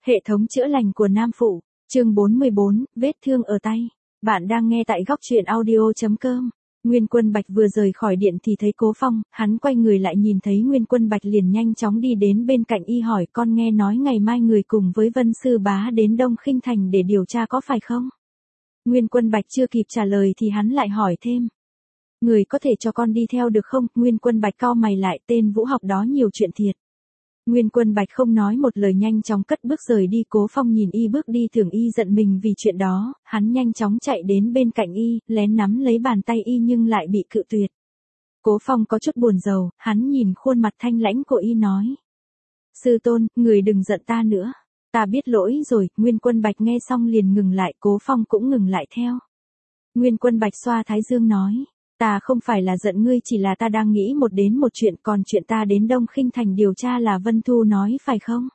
Hệ thống chữa lành của Nam Phụ, chương 44, vết thương ở tay. Bạn đang nghe tại góc truyện audio.com. Nguyên Quân Bạch vừa rời khỏi điện thì thấy Cố Phong, hắn quay người lại nhìn thấy Nguyên Quân Bạch liền nhanh chóng đi đến bên cạnh y hỏi con nghe nói ngày mai người cùng với Vân Sư Bá đến Đông Khinh Thành để điều tra có phải không? Nguyên Quân Bạch chưa kịp trả lời thì hắn lại hỏi thêm. Người có thể cho con đi theo được không? Nguyên Quân Bạch cau mày lại, tên Vũ học đó nhiều chuyện thiệt. Nguyên Quân Bạch không nói một lời nhanh chóng cất bước rời đi. Cố Phong nhìn y bước đi tưởng y giận mình vì chuyện đó, hắn nhanh chóng chạy đến bên cạnh y, lén nắm lấy bàn tay y nhưng lại bị cự tuyệt. Cố Phong có chút buồn rầu, hắn nhìn khuôn mặt thanh lãnh của y nói. Sư tôn, người đừng giận ta nữa. Ta biết lỗi rồi. Nguyên Quân Bạch nghe xong liền ngừng lại, Cố Phong cũng ngừng lại theo. Nguyên Quân Bạch xoa thái dương nói. Ta không phải là giận ngươi, chỉ là ta đang nghĩ một chuyện, còn chuyện ta đến Đông Khinh Thành điều tra là Vân Thu nói phải không?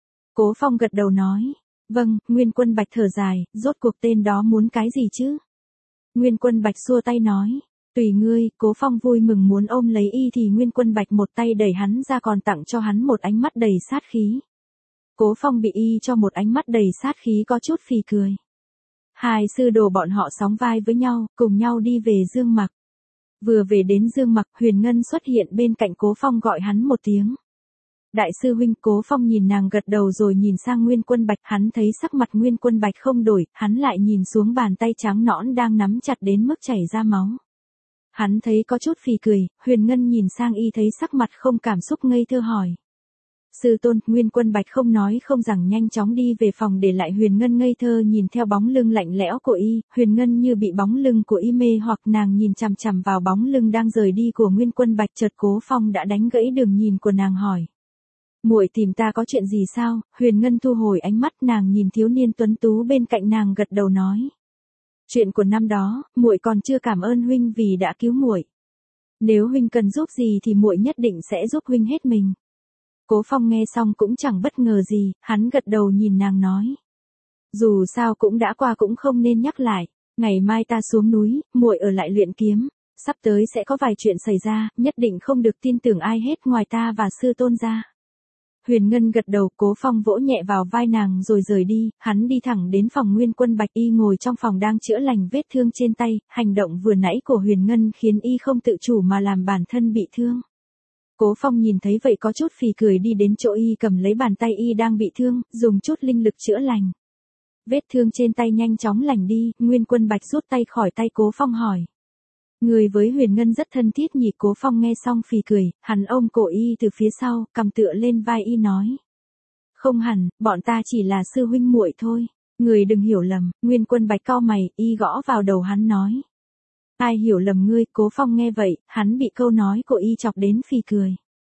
Cố Phong gật đầu nói. Vâng. Nguyên Quân Bạch thở dài, rốt cuộc tên đó muốn cái gì chứ? Nguyên Quân Bạch xua tay nói. Tùy ngươi. Cố Phong vui mừng muốn ôm lấy y thì Nguyên Quân Bạch một tay đẩy hắn ra còn tặng cho hắn một ánh mắt đầy sát khí. Cố Phong bị y cho một ánh mắt đầy sát khí có chút phì cười. Hai sư đồ bọn họ sóng vai với nhau, cùng nhau đi về Dương Mặc. Vừa về đến Dương Mặc, Huyền Ngân xuất hiện bên cạnh Cố Phong gọi hắn một tiếng. Đại sư huynh. Cố Phong nhìn nàng gật đầu rồi nhìn sang Nguyên Quân Bạch, hắn thấy sắc mặt Nguyên Quân Bạch không đổi, hắn lại nhìn xuống bàn tay trắng nõn đang nắm chặt đến mức chảy ra máu. Hắn thấy có chút phì cười, Huyền Ngân nhìn sang y thấy sắc mặt không cảm xúc ngây thơ hỏi. Sư tôn. Nguyên Quân Bạch không nói không rằng nhanh chóng đi về phòng để lại Huyền Ngân ngây thơ nhìn theo bóng lưng lạnh lẽo của y. Huyền Ngân như bị bóng lưng của y mê hoặc, nàng nhìn chằm chằm vào bóng lưng đang rời đi của Nguyên Quân Bạch. Chợt Cố Phong đã đánh gãy đường nhìn của nàng hỏi. Muội tìm ta có chuyện gì sao? Huyền Ngân thu hồi ánh mắt, nàng nhìn thiếu niên tuấn tú bên cạnh nàng gật đầu nói. Chuyện của năm đó, muội còn chưa cảm ơn huynh vì đã cứu muội. Nếu huynh cần giúp gì thì muội nhất định sẽ giúp huynh hết mình. Cố Phong nghe xong cũng chẳng bất ngờ gì, hắn gật đầu nhìn nàng nói. Dù sao cũng đã qua cũng không nên nhắc lại, ngày mai ta xuống núi, muội ở lại luyện kiếm, sắp tới sẽ có vài chuyện xảy ra, nhất định không được tin tưởng ai hết ngoài ta và sư tôn ra. Huyền Ngân gật đầu. Cố Phong vỗ nhẹ vào vai nàng rồi rời đi, hắn đi thẳng đến phòng Nguyên Quân Bạch, y ngồi trong phòng đang chữa lành vết thương trên tay, hành động vừa nãy của Huyền Ngân khiến y không tự chủ mà làm bản thân bị thương. Cố Phong nhìn thấy vậy có chút phì cười đi đến chỗ y cầm lấy bàn tay y đang bị thương, dùng chút linh lực chữa lành. Vết thương trên tay nhanh chóng lành đi, Nguyên Quân Bạch rút tay khỏi tay Cố Phong hỏi. Người với Huyền Ngân rất thân thiết nhỉ? Cố Phong nghe xong phì cười, hắn ôm cổ y từ phía sau, cầm tựa lên vai y nói. Không hẳn, bọn ta chỉ là sư huynh muội thôi, người đừng hiểu lầm. Nguyên Quân Bạch cau mày, y gõ vào đầu hắn nói. Ai hiểu lầm ngươi? Cố Phong nghe vậy, hắn bị câu nói của y chọc đến phì cười.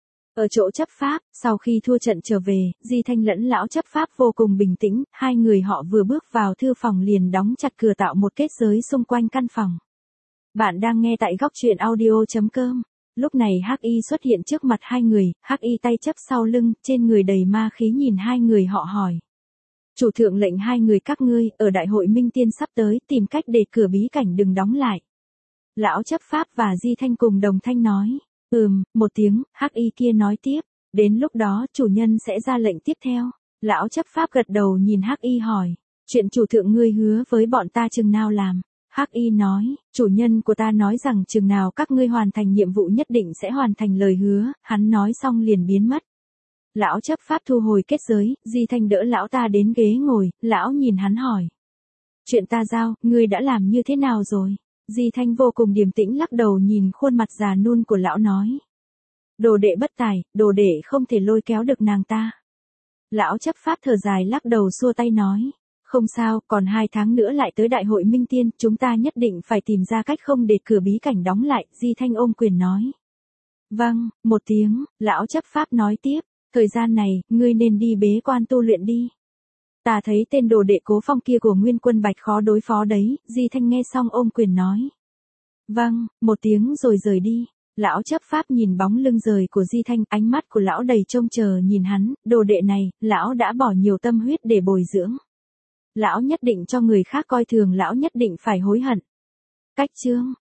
Ở chỗ chấp pháp, sau khi thua trận trở về, Di Thanh lẫn lão chấp pháp vô cùng bình tĩnh, hai người họ vừa bước vào thư phòng liền đóng chặt cửa tạo một kết giới xung quanh căn phòng. Bạn đang nghe tại góc truyện audio.com. Lúc này Hắc Y xuất hiện trước mặt hai người, Hắc Y tay chấp sau lưng, trên người đầy ma khí nhìn hai người họ hỏi. Chủ thượng lệnh hai người các ngươi, ở đại hội Minh Tiên sắp tới, tìm cách để cửa bí cảnh đừng đóng lại. Lão chấp pháp và Di Thanh cùng đồng thanh nói. Một tiếng. Hắc Y kia nói tiếp. Đến lúc đó chủ nhân sẽ ra lệnh tiếp theo. Lão chấp pháp gật đầu nhìn Hắc Y hỏi. Chuyện chủ thượng ngươi hứa với bọn ta chừng nào làm? Hắc Y nói. Chủ nhân của ta nói rằng chừng nào các ngươi hoàn thành nhiệm vụ nhất định sẽ hoàn thành lời hứa. Hắn nói xong liền biến mất. Lão chấp pháp thu hồi kết giới, Di Thanh đỡ lão ta đến ghế ngồi, lão nhìn hắn hỏi. Chuyện ta giao, ngươi đã làm như thế nào rồi? Di Thanh vô cùng điềm tĩnh lắc đầu nhìn khuôn mặt già nua của lão nói. Đồ đệ bất tài, đồ đệ không thể lôi kéo được nàng ta. Lão chấp pháp thở dài lắc đầu xua tay nói. Không sao, còn 2 tháng nữa lại tới đại hội Minh Tiên, chúng ta nhất định phải tìm ra cách không để cửa bí cảnh đóng lại. Di Thanh ôm quyền nói. Vâng. Một tiếng. Lão chấp pháp nói tiếp. Thời gian này, ngươi nên đi bế quan tu luyện đi. Ta thấy tên đồ đệ Cố Phong kia của Nguyên Quân Bạch khó đối phó đấy. Di Thanh nghe xong ôm quyền nói. Vâng. Một tiếng rồi rời đi. Lão chấp pháp nhìn bóng lưng rời của Di Thanh, ánh mắt của lão đầy trông chờ nhìn hắn. Đồ đệ này, lão đã bỏ nhiều tâm huyết để bồi dưỡng. Lão nhất định cho người khác coi thường, lão nhất định phải hối hận. Cách chương